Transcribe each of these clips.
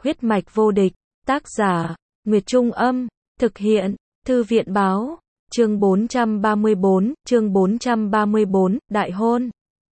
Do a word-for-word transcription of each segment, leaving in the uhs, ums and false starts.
Huyết mạch vô địch, tác giả, Nguyệt Trung Âm, thực hiện, Thư viện Báo, chương bốn trăm ba mươi bốn, chương bốn trăm ba mươi bốn, đại hôn.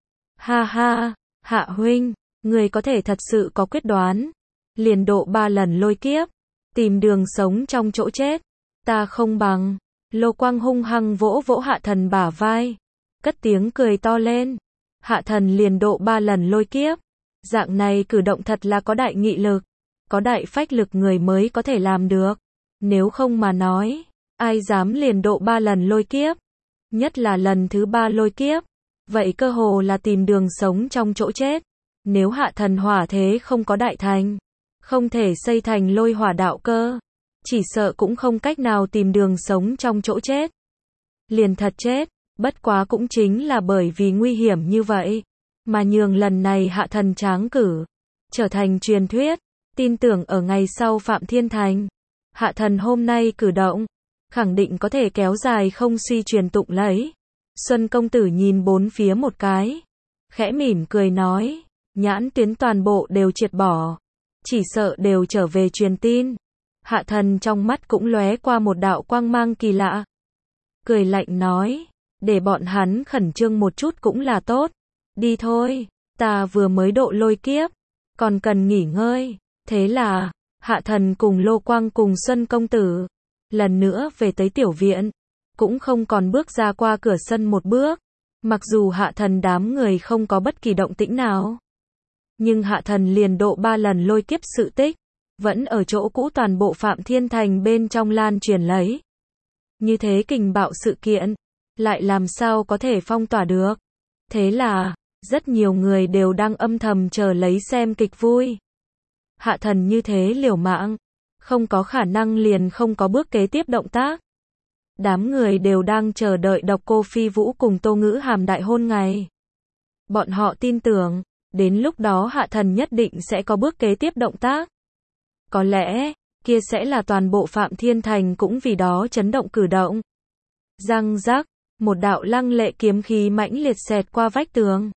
Ha ha, Hạ huynh, người có thể thật sự có quyết đoán, liền độ ba lần lôi kiếp, tìm đường sống trong chỗ chết, ta không bằng. Lô Quang hung hăng vỗ vỗ Hạ Thần bả vai, cất tiếng cười to lên. Hạ Thần liền độ ba lần lôi kiếp, dạng này cử động thật là có đại nghị lực, có đại phách lực người mới có thể làm được, nếu không mà nói, ai dám liền độ ba lần lôi kiếp, nhất là lần thứ ba lôi kiếp, vậy cơ hồ là tìm đường sống trong chỗ chết. Nếu Hạ Thần hỏa thế không có đại thành, không thể xây thành lôi hỏa đạo cơ, chỉ sợ cũng không cách nào tìm đường sống trong chỗ chết. Liền thật chết, bất quá cũng chính là bởi vì nguy hiểm như vậy, mà nhường lần này Hạ Thần tráng cử, trở thành truyền thuyết, tin tưởng ở ngày sau Phạm Thiên Thành, Hạ Thần hôm nay cử động, khẳng định có thể kéo dài không suy truyền tụng lấy. Xuân công tử nhìn bốn phía một cái, khẽ mỉm cười nói, nhãn tuyến toàn bộ đều triệt bỏ, chỉ sợ đều trở về truyền tin. Hạ Thần trong mắt cũng lóe qua một đạo quang mang kỳ lạ, cười lạnh nói, để bọn hắn khẩn trương một chút cũng là tốt, đi thôi, ta vừa mới độ lôi kiếp, còn cần nghỉ ngơi. Thế là, Hạ Thần cùng Lô Quang cùng Xuân công tử, lần nữa về tới tiểu viện, cũng không còn bước ra qua cửa sân một bước, mặc dù Hạ Thần đám người không có bất kỳ động tĩnh nào. Nhưng Hạ Thần liền độ ba lần lôi kiếp sự tích, vẫn ở chỗ cũ toàn bộ Phạm Thiên Thành bên trong lan truyền lấy. Như thế kình bạo sự kiện, lại làm sao có thể phong tỏa được. Thế là, rất nhiều người đều đang âm thầm chờ lấy xem kịch vui. Hạ Thần như thế liều mạng, không có khả năng liền không có bước kế tiếp động tác. Đám người đều đang chờ đợi Độc Cô Phi Vũ cùng Tô Ngữ Hàm đại hôn ngày. Bọn họ tin tưởng, đến lúc đó Hạ Thần nhất định sẽ có bước kế tiếp động tác. Có lẽ, kia sẽ là toàn bộ Phạm Thiên Thành cũng vì đó chấn động cử động. Răng rắc, một đạo lăng lệ kiếm khí mãnh liệt xẹt qua vách tường.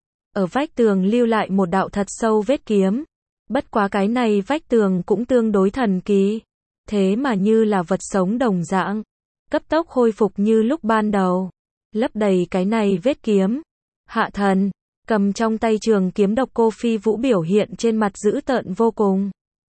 Ở vách tường lưu lại một đạo thật sâu vết kiếm. Bất quá cái này vách tường cũng tương đối thần kỳ. Thế mà như là vật sống đồng dạng, cấp tốc khôi phục như lúc ban đầu, lấp đầy cái này vết kiếm. Hạ Thần, cầm trong tay trường kiếm Độc Cô Phi Vũ biểu hiện trên mặt dữ tợn vô cùng.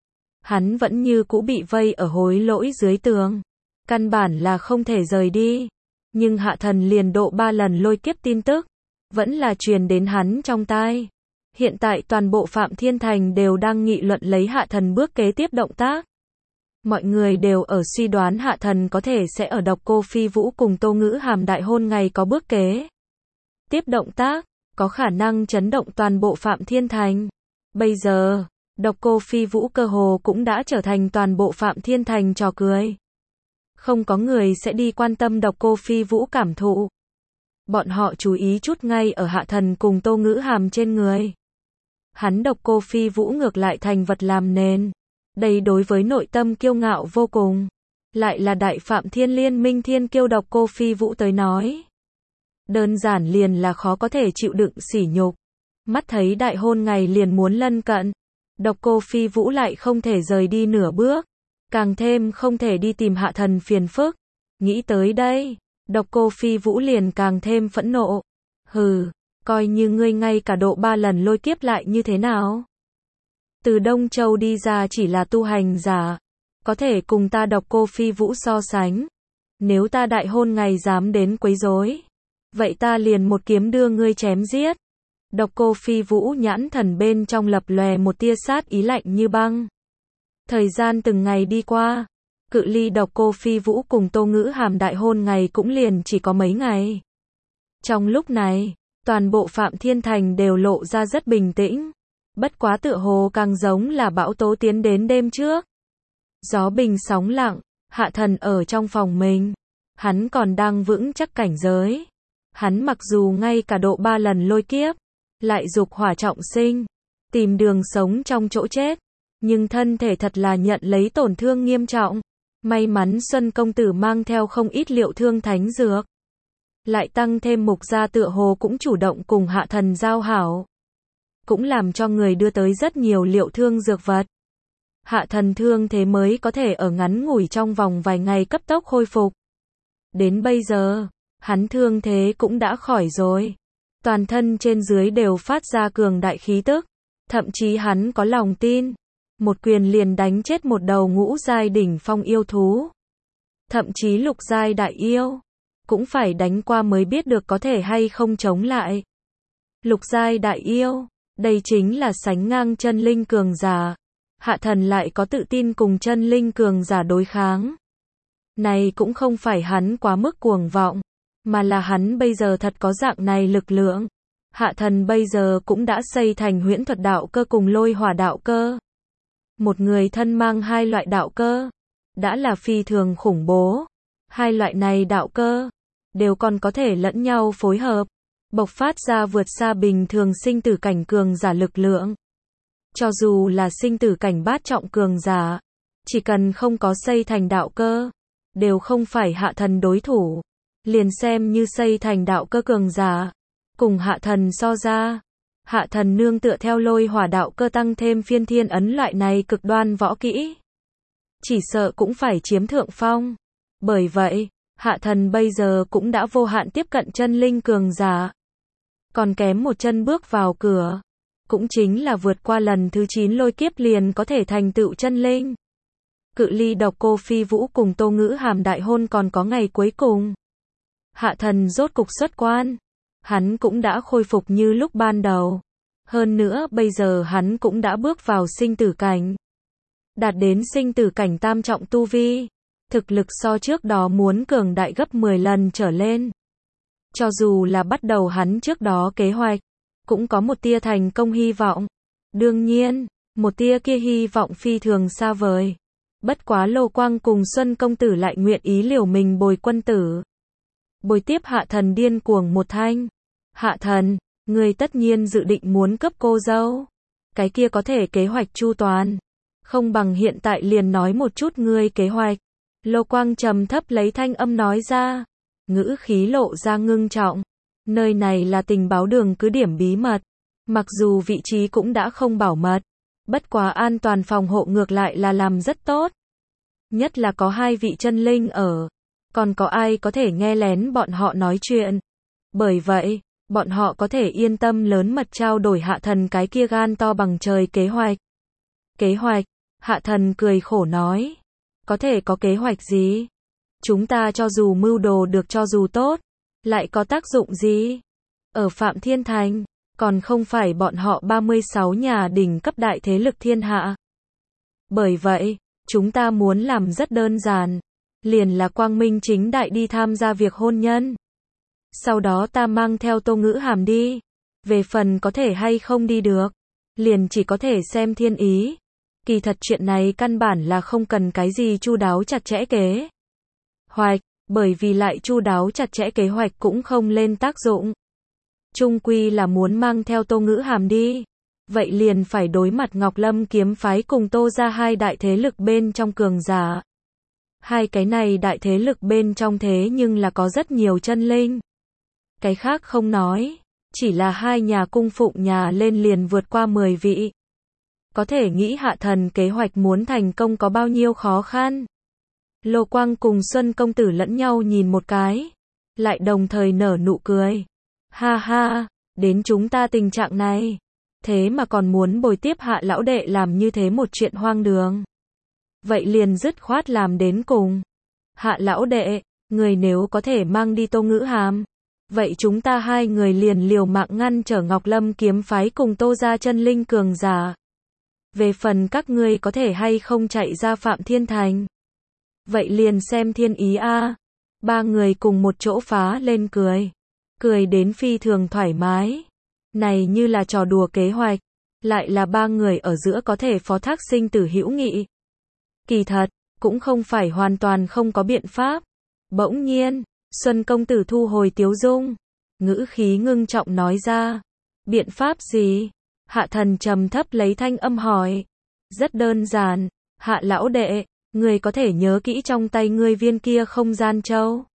Hắn vẫn như cũ bị vây ở hối lỗi dưới tường, căn bản là không thể rời đi. Nhưng Hạ Thần liền độ ba lần lôi kiếp tin tức, vẫn là truyền đến hắn trong tai. Hiện tại toàn bộ Phạm Thiên Thành đều đang nghị luận lấy Hạ Thần bước kế tiếp động tác. Mọi người đều ở suy đoán Hạ Thần có thể sẽ ở Độc Cô Phi Vũ cùng Tô Ngữ Hàm đại hôn ngày có bước kế tiếp động tác, có khả năng chấn động toàn bộ Phạm Thiên Thành. Bây giờ, Độc Cô Phi Vũ cơ hồ cũng đã trở thành toàn bộ Phạm Thiên Thành trò cười. Không có người sẽ đi quan tâm Độc Cô Phi Vũ cảm thụ. Bọn họ chú ý chút ngay ở Hạ Thần cùng Tô Ngữ Hàm trên người. Hắn Độc Cô Phi Vũ ngược lại thành vật làm nền. Đây đối với nội tâm kiêu ngạo vô cùng, lại là đại Phạm Thiên Liên minh thiên kiêu Độc Cô Phi Vũ tới nói, đơn giản liền là khó có thể chịu đựng sỉ nhục. Mắt thấy đại hôn ngày liền muốn lân cận, Độc Cô Phi Vũ lại không thể rời đi nửa bước, càng thêm không thể đi tìm Hạ Thần phiền phức. Nghĩ tới đây, Độc Cô Phi Vũ liền càng thêm phẫn nộ. Hừ, coi như ngươi ngay cả độ ba lần lôi kiếp lại như thế nào? Từ Đông Châu đi ra chỉ là tu hành giả, có thể cùng ta Độc Cô Phi Vũ so sánh. Nếu ta đại hôn ngày dám đến quấy rối, vậy ta liền một kiếm đưa ngươi chém giết. Độc Cô Phi Vũ nhãn thần bên trong lập lòe một tia sát ý lạnh như băng. Thời gian từng ngày đi qua, cự ly Độc Cô Phi Vũ cùng Tô Ngữ Hàm đại hôn ngày cũng liền chỉ có mấy ngày. Trong lúc này, toàn bộ Phạm Thiên Thành đều lộ ra rất bình tĩnh. Bất quá tựa hồ càng giống là bão tố tiến đến đêm trước. Gió bình sóng lặng, Hạ Thần ở trong phòng mình. Hắn còn đang vững chắc cảnh giới. Hắn mặc dù ngay cả độ ba lần lôi kiếp, lại dục hỏa trọng sinh, tìm đường sống trong chỗ chết. Nhưng thân thể thật là nhận lấy tổn thương nghiêm trọng. May mắn Xuân công tử mang theo không ít liệu thương thánh dược. Lại tăng thêm Mục gia tựa hồ cũng chủ động cùng Hạ Thần giao hảo. Cũng làm cho người đưa tới rất nhiều liệu thương dược vật. Hạ thần thương thế mới có thể ở ngắn ngủi trong vòng vài ngày cấp tốc khôi phục. Đến bây giờ, hắn thương thế cũng đã khỏi rồi. Toàn thân trên dưới đều phát ra cường đại khí tức. Thậm chí hắn có lòng tin. Một quyền liền đánh chết một đầu ngũ giai đỉnh phong yêu thú. Thậm chí lục giai đại yêu. Cũng phải đánh qua mới biết được có thể hay không chống lại. Lục giai đại yêu. Đây chính là sánh ngang chân linh cường giả. Hạ thần lại có tự tin cùng chân linh cường giả đối kháng. Này cũng không phải hắn quá mức cuồng vọng. Mà là hắn bây giờ thật có dạng này lực lượng. Hạ thần bây giờ cũng đã xây thành huyễn thuật đạo cơ cùng lôi hỏa đạo cơ. Một người thân mang hai loại đạo cơ. Đã là phi thường khủng bố. Hai loại này đạo cơ. Đều còn có thể lẫn nhau phối hợp. Bộc phát ra vượt xa bình thường sinh tử cảnh cường giả lực lượng. Cho dù là sinh tử cảnh bát trọng cường giả. Chỉ cần không có xây thành đạo cơ. Đều không phải hạ thần đối thủ. Liền xem như xây thành đạo cơ cường giả. Cùng hạ thần so ra. Hạ thần nương tựa theo lôi hỏa đạo cơ tăng thêm phiên thiên ấn loại này cực đoan võ kỹ. Chỉ sợ cũng phải chiếm thượng phong. Bởi vậy, hạ thần bây giờ cũng đã vô hạn tiếp cận chân linh cường giả. Còn kém một chân bước vào cửa. Cũng chính là vượt qua lần thứ chín lôi kiếp liền có thể thành tựu chân linh. Cự ly Độc Cô Phi Vũ cùng Tô Ngữ Hàm đại hôn còn có ngày cuối cùng. Hạ thần rốt cục xuất quan. Hắn cũng đã khôi phục như lúc ban đầu. Hơn nữa bây giờ hắn cũng đã bước vào sinh tử cảnh. Đạt đến sinh tử cảnh tam trọng tu vi. Thực lực so trước đó muốn cường đại gấp mười lần trở lên. Cho dù là bắt đầu hắn trước đó kế hoạch. Cũng có một tia thành công hy vọng. Đương nhiên, một tia kia hy vọng phi thường xa vời. Bất quá Lô Quang cùng Xuân công tử lại nguyện ý liều mình bồi quân tử. Bồi tiếp hạ thần điên cuồng một thanh. Hạ thần, người tất nhiên dự định muốn cấp cô dâu. Cái kia có thể kế hoạch chu toàn. Không bằng hiện tại liền nói một chút ngươi kế hoạch. Lô Quang trầm thấp lấy thanh âm nói ra. Ngữ khí lộ ra ngưng trọng. Nơi này là tình báo đường cứ điểm bí mật. Mặc dù vị trí cũng đã không bảo mật. Bất quá an toàn phòng hộ ngược lại là làm rất tốt. Nhất là có hai vị chân linh ở. Còn có ai có thể nghe lén bọn họ nói chuyện. Bởi vậy, bọn họ có thể yên tâm lớn mật trao đổi hạ thần cái kia gan to bằng trời kế hoạch. Kế hoạch, hạ thần cười khổ nói. Có thể có kế hoạch gì? Chúng ta cho dù mưu đồ được cho dù tốt. Lại có tác dụng gì? Ở Phạm Thiên Thành, còn không phải bọn họ ba mươi sáu nhà đỉnh cấp đại thế lực thiên hạ. Bởi vậy, chúng ta muốn làm rất đơn giản. Liền là quang minh chính đại đi tham gia việc hôn nhân. Sau đó ta mang theo Tô Ngữ Hàm đi. Về phần có thể hay không đi được. Liền chỉ có thể xem thiên ý. Kỳ thật chuyện này căn bản là không cần cái gì chu đáo chặt chẽ kế hoạch. Bởi vì lại chu đáo chặt chẽ kế hoạch cũng không lên tác dụng. Chung quy là muốn mang theo Tô Ngữ Hàm đi. Vậy liền phải đối mặt Ngọc Lâm kiếm phái cùng Tô ra hai đại thế lực bên trong cường giả. Hai cái này đại thế lực bên trong thế nhưng là có rất nhiều chân linh. Cái khác không nói. Chỉ là hai nhà cung phụng nhà lên liền vượt qua mười vị. Có thể nghĩ hạ thần kế hoạch muốn thành công có bao nhiêu khó khăn. Lô Quang cùng Xuân công tử lẫn nhau nhìn một cái. Lại đồng thời nở nụ cười. Ha ha, đến chúng ta tình trạng này. Thế mà còn muốn bồi tiếp hạ lão đệ làm như thế một chuyện hoang đường. Vậy liền dứt khoát làm đến cùng. Hạ lão đệ, người nếu có thể mang đi Tô Ngữ Hàm. Vậy chúng ta hai người liền liều mạng ngăn trở Ngọc Lâm kiếm phái cùng Tô ra chân linh cường giả. Về phần các ngươi có thể hay không chạy ra Phạm Thiên Thành. Vậy liền xem thiên ý a. Ba người cùng một chỗ phá lên cười. Cười đến phi thường thoải mái. Này như là trò đùa kế hoạch. Lại là ba người ở giữa có thể phó thác sinh tử hữu nghị. Kỳ thật, cũng không phải hoàn toàn không có biện pháp. Bỗng nhiên, Xuân công tử thu hồi tiếu dung. Ngữ khí ngưng trọng nói ra. Biện pháp gì? Hạ thần trầm thấp lấy thanh âm hỏi. Rất đơn giản. Hạ lão đệ, người có thể nhớ kỹ trong tay ngươi viên kia không gian châu.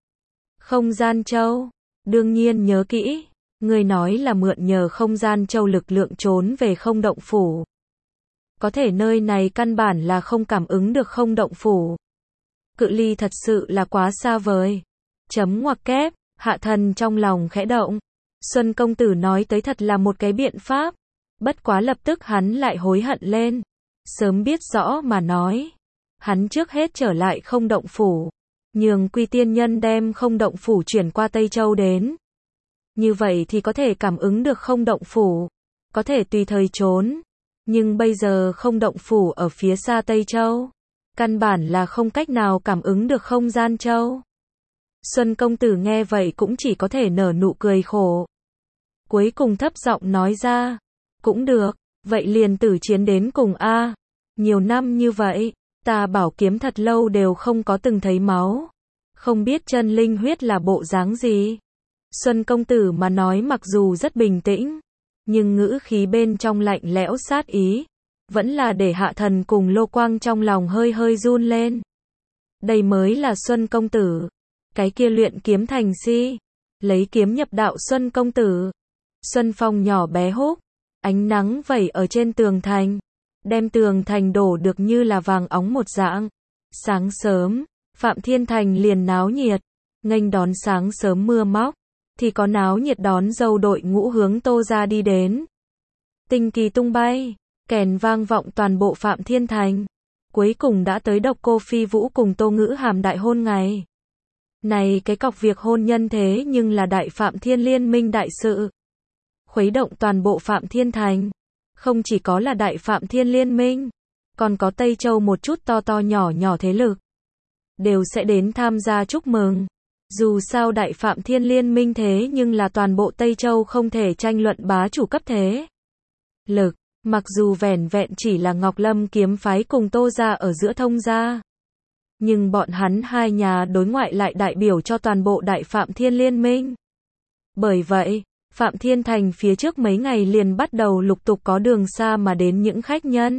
Không gian châu? Đương nhiên nhớ kỹ. Người nói là mượn nhờ không gian châu lực lượng trốn về không động phủ. có thể nơi này căn bản là không cảm ứng được không động phủ. Cự ly thật sự là quá xa vời. Chấm ngoặc kép, Hạ Thần trong lòng khẽ động. Xuân công tử nói tới thật là một cái biện pháp. Bất quá lập tức hắn lại hối hận lên. Sớm biết rõ mà nói. Hắn trước hết trở lại không động phủ. Nhường Quy tiên nhân đem không động phủ chuyển qua Tây Châu đến. Như vậy thì có thể cảm ứng được không động phủ. Có thể tùy thời trốn. Nhưng bây giờ không động phủ ở phía xa Tây Châu. Căn bản là không cách nào cảm ứng được không gian châu. Xuân công tử nghe vậy cũng chỉ có thể nở nụ cười khổ. Cuối cùng thấp giọng nói ra. Cũng được, vậy liền tử chiến đến cùng a. Nhiều năm như vậy, ta bảo kiếm thật lâu đều không có từng thấy máu. Không biết chân linh huyết là bộ dáng gì. Xuân công tử mà nói mặc dù rất bình tĩnh, nhưng ngữ khí bên trong lạnh lẽo sát ý, vẫn là để Hạ Thần cùng Lô Quang trong lòng hơi hơi run lên. Đây mới là Xuân công tử. Cái kia luyện kiếm thành si. Lấy kiếm nhập đạo Xuân công tử. Xuân phong nhỏ bé húc. Ánh nắng vẩy ở trên tường thành. Đem tường thành đổ được như là vàng óng một dạng. Sáng sớm, Phạm Thiên Thành liền náo nhiệt. Nghênh đón sáng sớm mưa móc. Thì có náo nhiệt đón dâu đội ngũ hướng Tô ra đi đến. Tinh kỳ tung bay. Kèn vang vọng toàn bộ Phạm Thiên Thành. Cuối cùng đã tới Độc Cô Phi Vũ cùng Tô Ngữ Hàm đại hôn ngày. Này cái cọc việc hôn nhân thế nhưng là đại Phạm Thiên liên minh đại sự. Khuấy động toàn bộ Phạm Thiên Thành. Không chỉ có là đại Phạm Thiên liên minh, còn có Tây Châu một chút to to nhỏ nhỏ thế lực. Đều sẽ đến tham gia chúc mừng. Dù sao đại Phạm Thiên liên minh thế nhưng là toàn bộ Tây Châu không thể tranh luận bá chủ cấp thế lực. Mặc dù vẻn vẹn chỉ là Ngọc Lâm kiếm phái cùng Tô gia ở giữa thông gia. Nhưng bọn hắn hai nhà đối ngoại lại đại biểu cho toàn bộ đại Phạm Thiên liên minh. Bởi vậy, Phạm Thiên Thành phía trước mấy ngày liền bắt đầu lục tục có đường xa mà đến những khách nhân.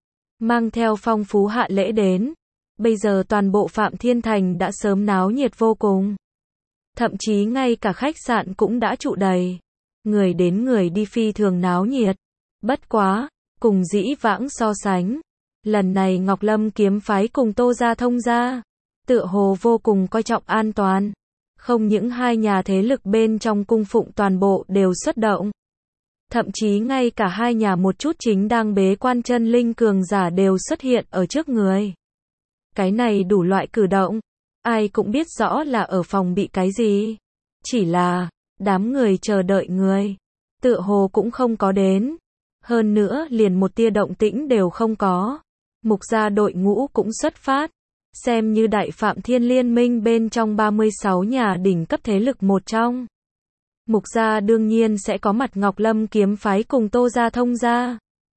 Mang theo phong phú hạ lễ đến. Bây giờ toàn bộ Phạm Thiên Thành đã sớm náo nhiệt vô cùng. Thậm chí ngay cả khách sạn cũng đã trụ đầy. Người đến người đi phi thường náo nhiệt. Bất quá, cùng dĩ vãng so sánh. Lần này Ngọc Lâm kiếm phái cùng Tô gia thông gia. Tựa hồ vô cùng coi trọng an toàn. Không những hai nhà thế lực bên trong cung phụng toàn bộ đều xuất động. Thậm chí ngay cả hai nhà một chút chính đang bế quan chân linh cường giả đều xuất hiện ở trước người. Cái này đủ loại cử động. Ai cũng biết rõ là ở phòng bị cái gì. Chỉ là, đám người chờ đợi người. Tựa hồ cũng không có đến. Hơn nữa liền một tia động tĩnh đều không có. Mục gia đội ngũ cũng xuất phát. Xem như đại Phạm Thiên liên minh bên trong ba mươi sáu nhà đỉnh cấp thế lực một trong. Mục gia đương nhiên sẽ có mặt Ngọc Lâm kiếm phái cùng Tô gia thông gia.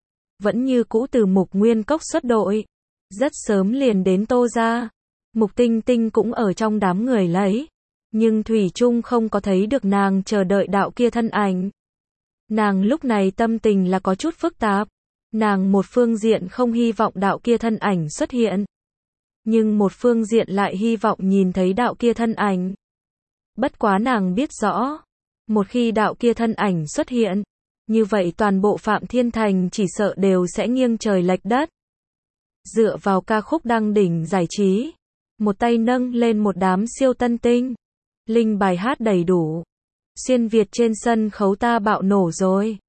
Vẫn như cũ từ Mục Nguyên Cốc xuất đội. Rất sớm liền đến Tô gia. Mục Tinh Tinh cũng ở trong đám người lấy. Nhưng Thủy Trung không có thấy được nàng chờ đợi đạo kia thân ảnh. Nàng lúc này tâm tình là có chút phức tạp. Nàng một phương diện không hy vọng đạo kia thân ảnh xuất hiện. Nhưng một phương diện lại hy vọng nhìn thấy đạo kia thân ảnh. Bất quá nàng biết rõ. Một khi đạo kia thân ảnh xuất hiện. Như vậy toàn bộ Phạm Thiên Thành chỉ sợ đều sẽ nghiêng trời lệch đất. Dựa vào ca khúc đăng đỉnh giải trí. Một tay nâng lên một đám siêu tân tinh. Linh bài hát đầy đủ. Xuyên Việt trên sân khấu ta bạo nổ rồi.